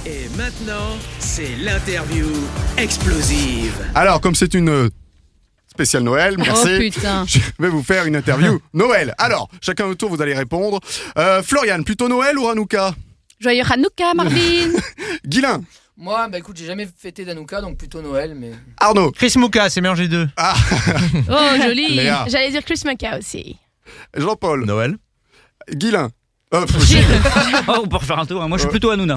Et maintenant, c'est l'interview explosive. Alors, comme c'est une spéciale Noël, merci. Oh putain. Je vais vous faire une interview Noël. Alors, chacun au tour, vous allez répondre. Florian, plutôt Noël ou Hanouka? Joyeux Hanouka, Marvin. Guilain. Moi, écoute, j'ai jamais fêté d'Hanouka, donc plutôt Noël, mais... Arnaud. Chris Mouka, c'est mélangé deux. Ah. Oh, joli. Léa. J'allais dire Chris Maka aussi. Jean-Paul. Noël. Guilain. Gilles. Oh, on peut refaire un tour. Moi, je suis plutôt Hanouna.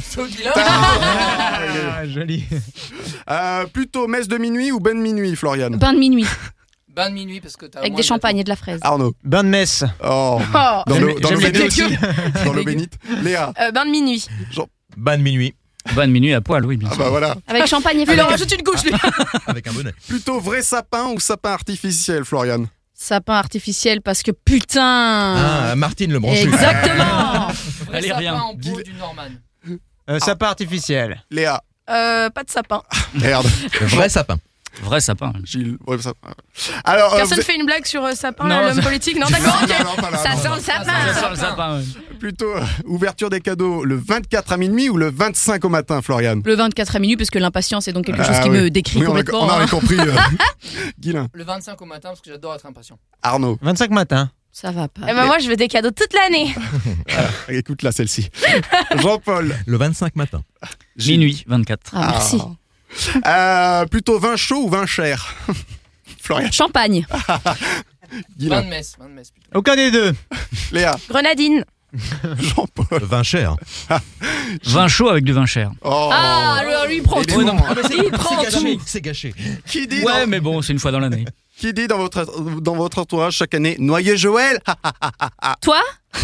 Ah, joli. Plutôt messe de minuit ou bain de minuit, Florian? Bain de minuit, Bain de minuit, parce que t'as... avec des champagnes et de la fraise. Arnaud. Bain de messe. Oh. Oh. Dans l'eau J'aime les bénite deux aussi. Dans l'eau bénite. Léa. Bain de minuit, Bain de minuit. Bonne minuit à poil, oui, bien Ah sûr. bah voilà. avec champagne et Il en fraise. rajoute une couche, lui. Avec un bonnet. Plutôt vrai sapin ou sapin artificiel, Florian? Sapin artificiel parce que putain. Ah, Martine le branchu. Exactement. Vrai Allez, sapin rien. en peau du Norman. Sapin artificiel. Léa. Pas de sapin. Merde. Vrai sapin. Vrai sapin. Gilles. Ouais, sapin. Alors, Personne fait une blague sur sapin, Non, l'homme ça- politique? Non, d'accord, ok. non, pas là, Ça non, sent non. le sapin. Ça sent le sapin, ouais. Plutôt ouverture des cadeaux le 24 à minuit ou le 25 au matin, Florian? Le 24 à minuit, parce que l'impatience est donc quelque chose Ah qui oui. me décrit Oui, complètement. on avait hein. compris. Guilain. Le 25 au matin, parce que j'adore être impatient. Arnaud. 25 matin. Ça va pas. Eh ben moi, je veux des cadeaux toute l'année. Écoute là, celle-ci. Jean-Paul. Le 25 matin. Gilles. Minuit, 24. Ah, merci. Plutôt vin chaud ou vin cher? Florian. Champagne. Guilain. Bain de messe plutôt. Aucun des deux. Léa. Grenadine. Jean-Paul. Le vin cher. Vin chaud avec du vin cher. Oh. Ah, alors lui, il prend Il est tout. bon. Il prend tout. C'est gâché. Qui dit, Ouais, dans, mais bon, c'est une fois dans l'année. qui dit dans votre entourage chaque année Noyé Joël? Toi?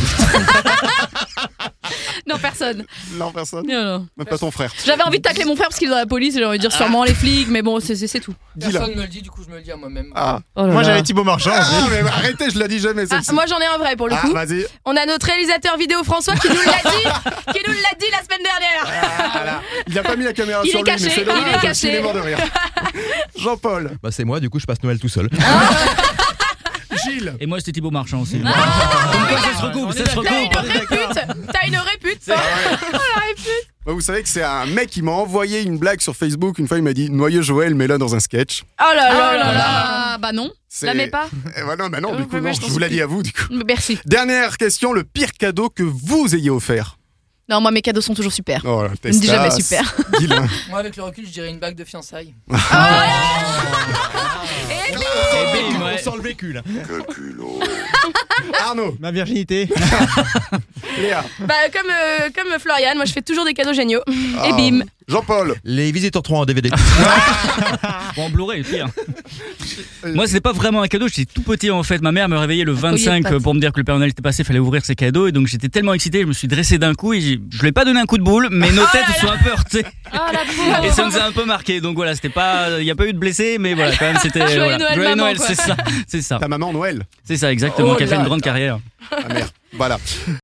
Non, personne. Non, personne. Non, non. Même pas ton frère. J'avais envie de tacler mon frère parce qu'il est dans la police et j'ai envie de dire sûrement les flics, mais bon, c'est tout. Guilain. Personne me le dit, du coup, je me le dis à moi-même. Ah. Oh là Moi, là. j'avais Thibaut Marchand. Ah, mais arrêtez, je l'ai dit jamais Ah, celle-ci. moi, j'en ai un vrai pour le Ah, coup. vas-y. On a notre réalisateur vidéo François qui nous l'a dit la semaine dernière. Voilà. Il a pas mis la caméra Il sur est lui, caché, mais c'est il dommage, est parce caché. qu'il est mort de rire. Jean-Paul. Bah c'est moi, du coup je passe Noël tout seul. Gilles. Et moi, c'était Thibaut Marchand aussi. Comme quoi, ça se recoupe, ça se recoupe. T'as une répute. Bah, vous savez que c'est un mec qui m'a envoyé une blague sur Facebook. Une fois, il m'a dit Noyeux Joël, mets-la dans un sketch. Oh là Oh là là là là. là. Bah non. C'est- La mets pas. Bah non, du coup, mais non, je t'en je vous l'ai supplie. dit à vous, du coup. Merci. Dernière question, le pire cadeau que vous ayez offert. Non, moi, mes cadeaux sont toujours super. Oh là, Déjà, testasse. super. Guilain. Moi, avec le recul, je dirais une bague de fiançailles. Et bim, ouais. On sent le vécu là. Arnaud. Ma virginité. Léa. Bah comme Florian, moi je fais toujours des cadeaux géniaux. Ah. Et bim. Jean-Paul. Les Visiteurs 3 en DVD. Bon, en Blu-ray, pire. Moi, c'était pas vraiment un cadeau, j'étais tout petit en fait. Ma mère me réveillait le collier de 25 pâtes. pour me dire que le Père Noël était passé, fallait ouvrir ses cadeaux. Et donc j'étais tellement excité, je me suis dressé d'un coup et je lui ai pas donné un coup de boule, mais nos têtes se sont un peu heurtées. Ah la pauvre. Et ça nous a un peu marqué. Donc voilà, c'était pas, il y a pas eu de blessés, mais voilà, quand même, c'était. Joyeux voilà. Noël, Joyeux maman, Noël, quoi. c'est ça. C'est ça. Ta maman Noël. C'est ça, exactement, Oh qui a fait là une grande carrière. Ah merde. Voilà.